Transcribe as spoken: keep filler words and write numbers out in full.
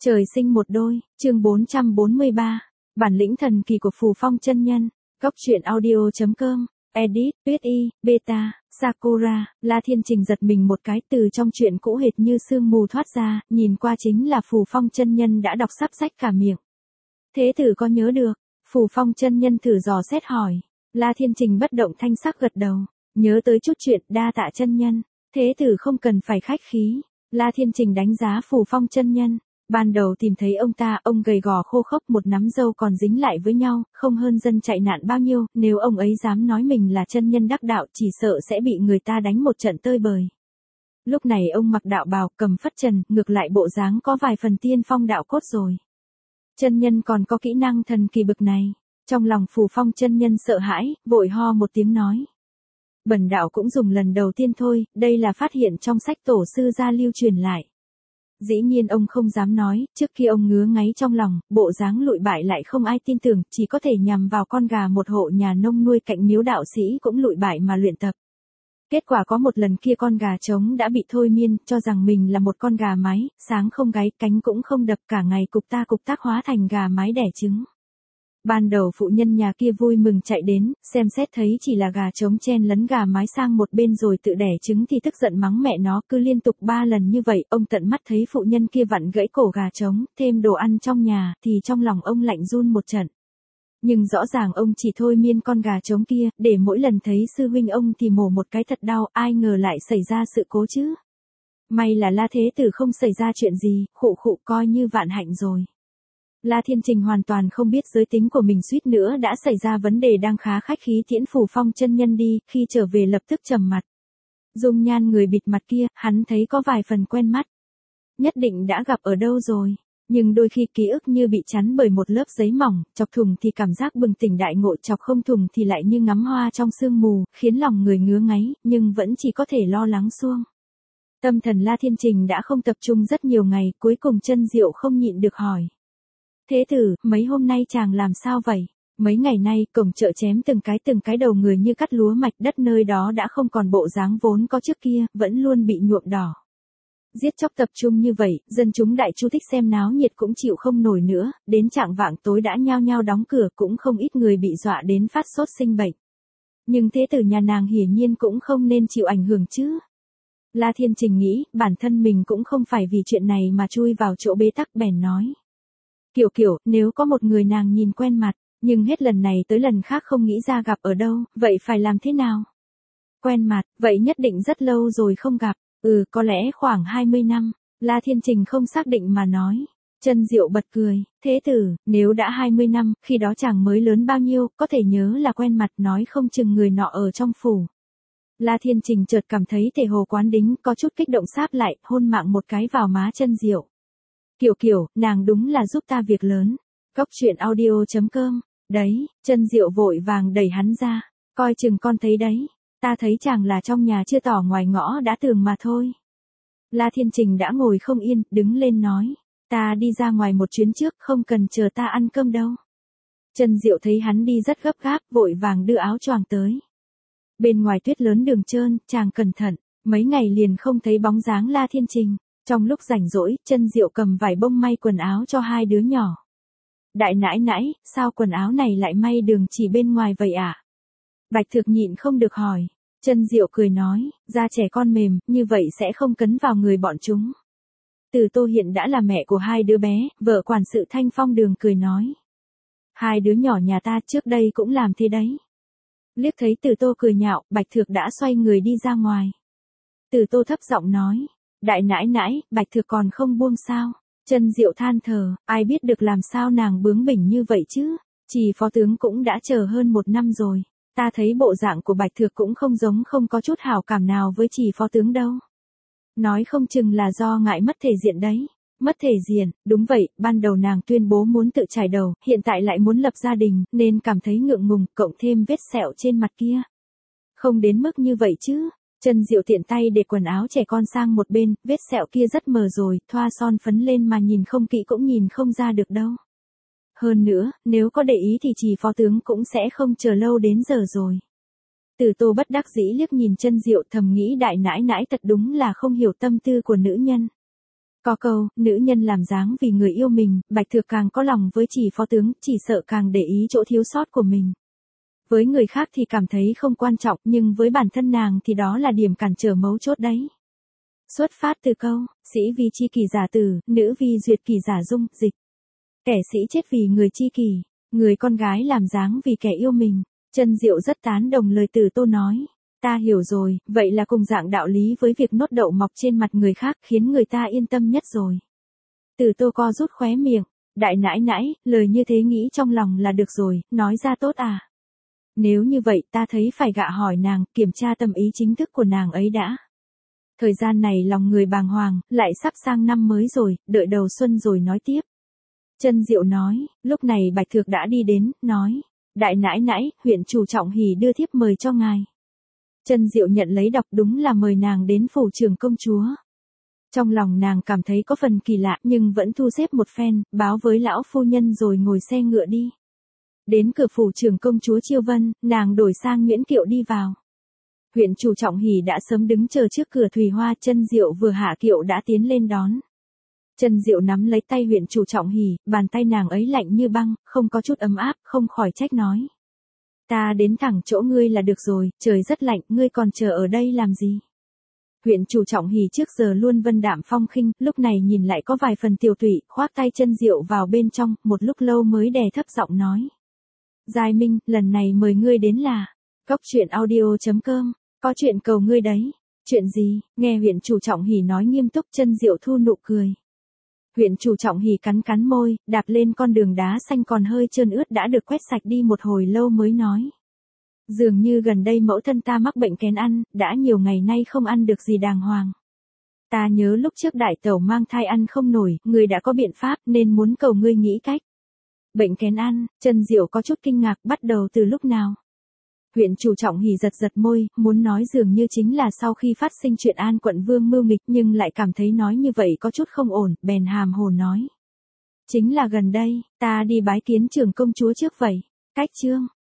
Trời sinh một đôi, chương bốn trăm bốn mươi ba, bản lĩnh thần kỳ của Phù Phong chân nhân, góc truyện audio chấm com, edit, Tuyết Y, Beta, Sakura, La Thiên Trình giật mình một cái từ trong chuyện cũ hệt như sương mù thoát ra, nhìn qua chính là Phù Phong chân nhân đã đọc sắp sách cả miệng. Thế tử có nhớ được? Phù Phong chân nhân thử dò xét hỏi. La Thiên Trình bất động thanh sắc gật đầu, nhớ tới chút chuyện, đa tạ chân nhân, thế tử không cần phải khách khí. La Thiên Trình đánh giá Phù Phong chân nhân. Ban đầu tìm thấy ông ta, ông gầy gò khô khốc, một nắm râu còn dính lại với nhau, không hơn dân chạy nạn bao nhiêu, nếu ông ấy dám nói mình là chân nhân đắc đạo chỉ sợ sẽ bị người ta đánh một trận tơi bời. Lúc này ông mặc đạo bào, cầm phất trần, ngược lại bộ dáng có vài phần tiên phong đạo cốt rồi. Chân nhân còn có kỹ năng thần kỳ bực này, trong lòng Phù Phong chân nhân sợ hãi, vội ho một tiếng nói. Bần đạo cũng dùng lần đầu tiên thôi, đây là phát hiện trong sách tổ sư gia lưu truyền lại. Dĩ nhiên ông không dám nói, trước khi ông ngứa ngáy trong lòng, bộ dáng lụi bại lại không ai tin tưởng, chỉ có thể nhằm vào con gà một hộ nhà nông nuôi cạnh miếu đạo sĩ cũng lụi bại mà luyện tập. Kết quả có một lần kia con gà trống đã bị thôi miên, cho rằng mình là một con gà mái, sáng không gáy, cánh cũng không đập, cả ngày cục ta cục tác hóa thành gà mái đẻ trứng. Ban đầu phụ nhân nhà kia vui mừng chạy đến, xem xét thấy chỉ là gà trống chen lấn gà mái sang một bên rồi tự đẻ trứng thì tức giận mắng mẹ nó, cứ liên tục ba lần như vậy, ông tận mắt thấy phụ nhân kia vặn gãy cổ gà trống, thêm đồ ăn trong nhà, thì trong lòng ông lạnh run một trận. Nhưng rõ ràng ông chỉ thôi miên con gà trống kia, để mỗi lần thấy sư huynh ông thì mổ một cái thật đau, ai ngờ lại xảy ra sự cố chứ. May là La Thế Tử không xảy ra chuyện gì, khụ khụ coi như vạn hạnh rồi. La Thiên Trình hoàn toàn không biết giới tính của mình suýt nữa đã xảy ra vấn đề, đang khá khách khí tiễn Phù Phong chân nhân đi, khi trở về lập tức trầm mặt. Dung nhan người bịt mặt kia, hắn thấy có vài phần quen mắt. Nhất định đã gặp ở đâu rồi, nhưng đôi khi ký ức như bị chắn bởi một lớp giấy mỏng, chọc thùng thì cảm giác bừng tỉnh đại ngộ, chọc không thùng thì lại như ngắm hoa trong sương mù, khiến lòng người ngứa ngáy, nhưng vẫn chỉ có thể lo lắng xuông. Tâm thần La Thiên Trình đã không tập trung rất nhiều ngày, cuối cùng Chân Diệu không nhịn được hỏi. Thế tử, mấy hôm nay chàng làm sao vậy? Mấy ngày nay, cổng chợ chém từng cái từng cái đầu người như cắt lúa mạch, đất nơi đó đã không còn bộ dáng vốn có trước kia, vẫn luôn bị nhuộm đỏ. Giết chóc tập trung như vậy, dân chúng đại chu thích xem náo nhiệt cũng chịu không nổi nữa, đến chạng vạng tối đã nhao nhao đóng cửa, cũng không ít người bị dọa đến phát sốt sinh bệnh. Nhưng thế tử nhà nàng hiển nhiên cũng không nên chịu ảnh hưởng chứ. La Thiên Trình nghĩ, bản thân mình cũng không phải vì chuyện này mà chui vào chỗ bế tắc, bèn nói. Kiểu kiểu, nếu có một người nàng nhìn quen mặt, nhưng hết lần này tới lần khác không nghĩ ra gặp ở đâu, vậy phải làm thế nào? Quen mặt, vậy nhất định rất lâu rồi không gặp, ừ có lẽ khoảng hai mươi năm, La Thiên Trình không xác định mà nói. Chân Diệu bật cười, thế tử, nếu đã hai mươi năm, khi đó chàng mới lớn bao nhiêu, có thể nhớ là quen mặt, nói không chừng người nọ ở trong phủ. La Thiên Trình chợt cảm thấy thể hồ quán đính, có chút kích động sáp lại, hôn mạng một cái vào má Chân Diệu. Kiểu kiểu, nàng đúng là giúp ta việc lớn. Góc truyện audio chấm com, đấy, Chân Diệu vội vàng đẩy hắn ra, coi chừng con thấy đấy, ta thấy chàng là trong nhà chưa tỏ ngoài ngõ đã tường mà thôi. La Thiên Trình đã ngồi không yên, đứng lên nói, ta đi ra ngoài một chuyến trước, không cần chờ ta ăn cơm đâu. Chân Diệu thấy hắn đi rất gấp gáp, vội vàng đưa áo choàng tới. Bên ngoài tuyết lớn đường trơn, chàng cẩn thận, mấy ngày liền không thấy bóng dáng La Thiên Trình. Trong lúc rảnh rỗi, Chân Diệu cầm vải bông may quần áo cho hai đứa nhỏ. Đại nãi nãi, sao quần áo này lại may đường chỉ bên ngoài vậy ạ? À? Bạch Thực nhịn không được hỏi. Chân Diệu cười nói, da trẻ con mềm, như vậy sẽ không cấn vào người bọn chúng. Từ Tô hiện đã là mẹ của hai đứa bé, vợ quản sự Thanh Phong Đường cười nói. Hai đứa nhỏ nhà ta trước đây cũng làm thế đấy. Liếc thấy Từ Tô cười nhạo, Bạch Thực đã xoay người đi ra ngoài. Từ Tô thấp giọng nói. Đại nãi nãi, Bạch Thực còn không buông sao? Chân Diệu than thở, ai biết được làm sao nàng bướng bỉnh như vậy chứ? Chỉ phó tướng cũng đã chờ hơn một năm rồi. Ta thấy bộ dạng của Bạch Thực cũng không giống không có chút hảo cảm nào với chỉ phó tướng đâu. Nói không chừng là do ngại mất thể diện đấy. Mất thể diện, đúng vậy, ban đầu nàng tuyên bố muốn tự trải đầu, hiện tại lại muốn lập gia đình, nên cảm thấy ngượng ngùng, cộng thêm vết sẹo trên mặt kia. Không đến mức như vậy chứ. Chân Diệu tiện tay để quần áo trẻ con sang một bên, vết sẹo kia rất mờ rồi, thoa son phấn lên mà nhìn không kỹ cũng nhìn không ra được đâu. Hơn nữa, nếu có để ý thì chỉ phó tướng cũng sẽ không chờ lâu đến giờ rồi. Từ Tô bất đắc dĩ liếc nhìn Chân Diệu, thầm nghĩ đại nãi nãi thật đúng là không hiểu tâm tư của nữ nhân. Có câu, nữ nhân làm dáng vì người yêu mình, Bạch Thược càng có lòng với chỉ phó tướng, chỉ sợ càng để ý chỗ thiếu sót của mình. Với người khác thì cảm thấy không quan trọng, nhưng với bản thân nàng thì đó là điểm cản trở mấu chốt đấy. Xuất phát từ câu, sĩ vì chi kỷ giả tử, nữ vì duyệt kỷ giả dung, dịch. Kẻ sĩ chết vì người chi kỷ, người con gái làm dáng vì kẻ yêu mình. Chân Diệu rất tán đồng lời Tử Tô nói. Ta hiểu rồi, vậy là cùng dạng đạo lý với việc nốt đậu mọc trên mặt người khác khiến người ta yên tâm nhất rồi. Tử Tô co rút khóe miệng, đại nãi nãi, lời như thế nghĩ trong lòng là được rồi, nói ra tốt à. Nếu như vậy ta thấy phải gạ hỏi nàng, kiểm tra tâm ý chính thức của nàng ấy đã. Thời gian này lòng người bàng hoàng, lại sắp sang năm mới rồi, đợi đầu xuân rồi nói tiếp. Chân Diệu nói, lúc này Bạch Thược đã đi đến, nói, đại nãi nãi, huyện chủ Trọng Hỷ đưa thiếp mời cho ngài. Chân Diệu nhận lấy đọc, đúng là mời nàng đến phủ trưởng công chúa. Trong lòng nàng cảm thấy có phần kỳ lạ nhưng vẫn thu xếp một phen, báo với lão phu nhân rồi ngồi xe ngựa đi. Đến cửa phủ trưởng công chúa Chiêu Vân, nàng đổi sang Nguyễn Kiệu đi vào. Huyện chủ Trọng Hỷ đã sớm đứng chờ trước cửa Thùy Hoa, Chân Diệu vừa hạ kiệu đã tiến lên đón. Chân Diệu nắm lấy tay huyện chủ Trọng Hỷ, bàn tay nàng ấy lạnh như băng, không có chút ấm áp, không khỏi trách nói. Ta đến thẳng chỗ ngươi là được rồi, trời rất lạnh, ngươi còn chờ ở đây làm gì? Huyện chủ Trọng Hỷ trước giờ luôn vân đạm phong khinh, lúc này nhìn lại có vài phần tiều tụy, khoác tay Chân Diệu vào bên trong, một lúc lâu mới đè thấp giọng nói. Giai Minh, lần này mời ngươi đến là, cốc truyện audio chấm com, có chuyện cầu ngươi đấy. Chuyện gì? Nghe huyện chủ Trọng Hỷ nói nghiêm túc, Chân Diệu thu nụ cười. Huyện chủ Trọng Hỷ cắn cắn môi, đạp lên con đường đá xanh còn hơi trơn ướt đã được quét sạch đi một hồi lâu mới nói. Dường như gần đây mẫu thân ta mắc bệnh kén ăn, đã nhiều ngày nay không ăn được gì đàng hoàng. Ta nhớ lúc trước đại tẩu mang thai ăn không nổi, ngươi đã có biện pháp nên muốn cầu ngươi nghĩ cách. Bệnh kén ăn, Chân Diệu có chút kinh ngạc, bắt đầu từ lúc nào? Huyện chủ Trọng Hỷ giật giật môi, muốn nói dường như chính là sau khi phát sinh chuyện An quận vương mưu nghịch nhưng lại cảm thấy nói như vậy có chút không ổn, bèn hàm hồ nói. Chính là gần đây, ta đi bái kiến trưởng công chúa trước vậy. Cách chương,